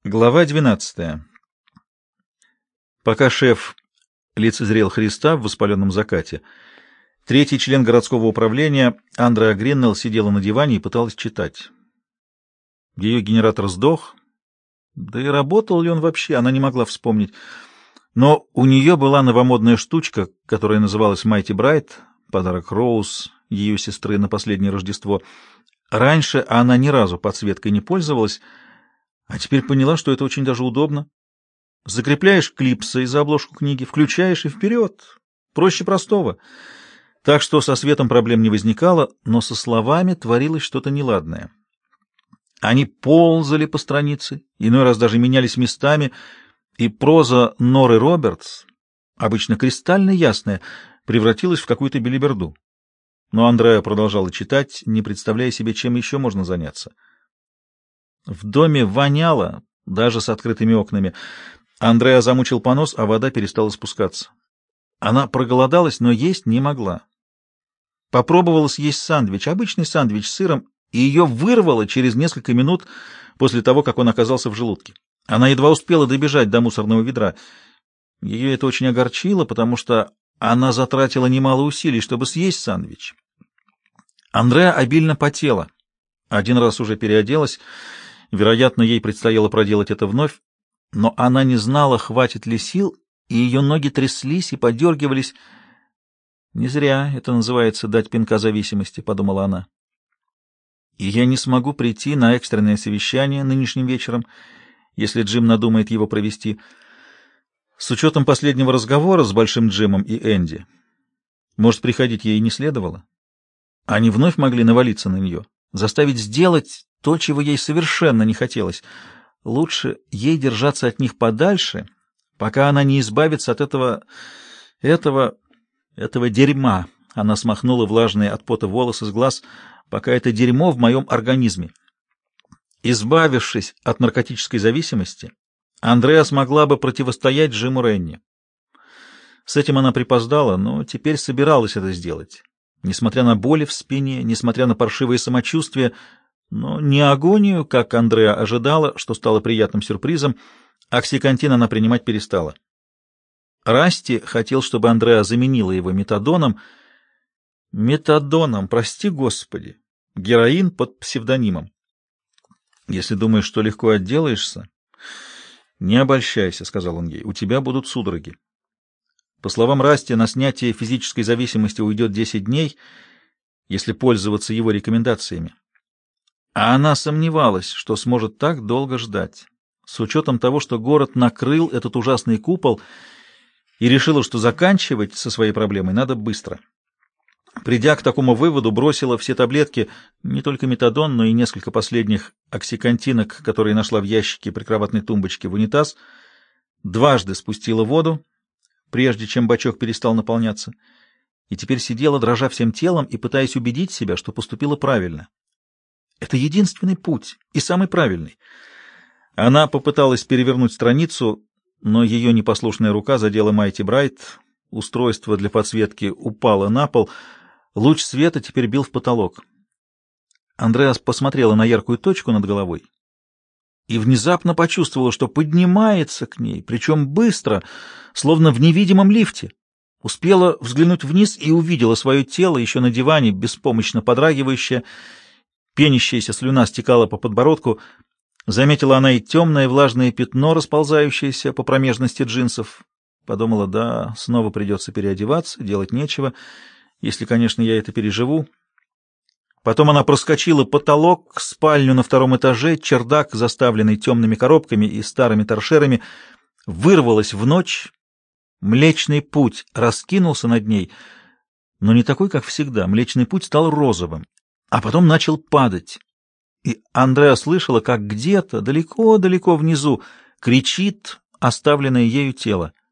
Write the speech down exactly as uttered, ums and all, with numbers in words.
Глава двенадцатая. Пока шеф лицезрел Христа в воспаленном закате, третий член городского управления Андреа Гриннелл сидела на диване и пыталась читать. Ее генератор сдох, да и работал ли он вообще, она не могла вспомнить. Но у нее была новомодная штучка, которая называлась Mighty Bright, подарок Роуз, ее сестры, на последнее Рождество. Раньше она ни разу подсветкой не пользовалась, а теперь поняла, что это очень даже удобно. Закрепляешь клипсой за обложку книги, включаешь и вперед. Проще простого. Так что со светом проблем не возникало, но со словами творилось что-то неладное. Они ползали по странице, иной раз даже менялись местами, и проза Норы Робертс, обычно кристально ясная, превратилась в какую-то белиберду. Но Андреа продолжала читать, не представляя себе, чем еще можно заняться. В доме воняло, даже с открытыми окнами. Андреа замучил понос, а вода перестала спускаться. Она проголодалась, но есть не могла. Попробовала съесть сэндвич, обычный сэндвич с сыром, и ее вырвало через несколько минут после того, как он оказался в желудке. Она едва успела добежать до мусорного ведра. Ее это очень огорчило, потому что она затратила немало усилий, чтобы съесть сэндвич. Андреа обильно потела. Один раз уже переоделась. Вероятно, ей предстояло проделать это вновь, но она не знала, хватит ли сил, и ее ноги тряслись и подергивались. «Не зря это называется дать пинка зависимости», — подумала она. «И я не смогу прийти на экстренное совещание нынешним вечером, если Джим надумает его провести. С учетом последнего разговора с Большим Джимом и Энди, может, приходить ей и не следовало? Они вновь могли навалиться на нее, заставить сделать то, чего ей совершенно не хотелось. Лучше ей держаться от них подальше, пока она не избавится от этого... этого... этого дерьма». Она смахнула влажные от пота волосы с глаз. «Пока это дерьмо в моем организме». Избавившись от наркотической зависимости, Андреа смогла бы противостоять Джиму Ренни. С этим она припоздала, но теперь собиралась это сделать. Несмотря на боли в спине, несмотря на паршивое самочувствие, но не агонию, как Андреа ожидала, что стало приятным сюрпризом, оксикантин она принимать перестала. Расти хотел, чтобы Андреа заменила его метадоном. Метадоном, прости господи, героин под псевдонимом. «Если думаешь, что легко отделаешься, не обольщайся», — сказал он ей, — «у тебя будут судороги». По словам Расти, на снятие физической зависимости уйдет десять дней, если пользоваться его рекомендациями. А она сомневалась, что сможет так долго ждать, с учетом того, что город накрыл этот ужасный купол, и решила, что заканчивать со своей проблемой надо быстро. Придя к такому выводу, бросила все таблетки, не только метадон, но и несколько последних оксикантинок, которые нашла в ящике прикроватной тумбочки, в унитаз, дважды спустила воду, прежде чем бачок перестал наполняться, и теперь сидела, дрожа всем телом и пытаясь убедить себя, что поступила правильно. Это единственный путь и самый правильный. Она попыталась перевернуть страницу, но ее непослушная рука задела Mighty Bright, устройство для подсветки упало на пол, луч света теперь бил в потолок. Андреас посмотрела на яркую точку над головой и внезапно почувствовала, что поднимается к ней, причем быстро, словно в невидимом лифте. Успела взглянуть вниз и увидела свое тело еще на диване, беспомощно подрагивающее, пенящаяся слюна стекала по подбородку. Заметила она и темное влажное пятно, расползающееся по промежности джинсов. Подумала, да, снова придется переодеваться, делать нечего, если, конечно, я это переживу. Потом она проскочила потолок, спальню на втором этаже, чердак, заставленный темными коробками и старыми торшерами, вырвалась в ночь. Млечный путь раскинулся над ней, но не такой, как всегда. Млечный путь стал розовым, а потом начал падать. И Андреа слышала, как где-то далеко-далеко внизу кричит оставленное ею тело.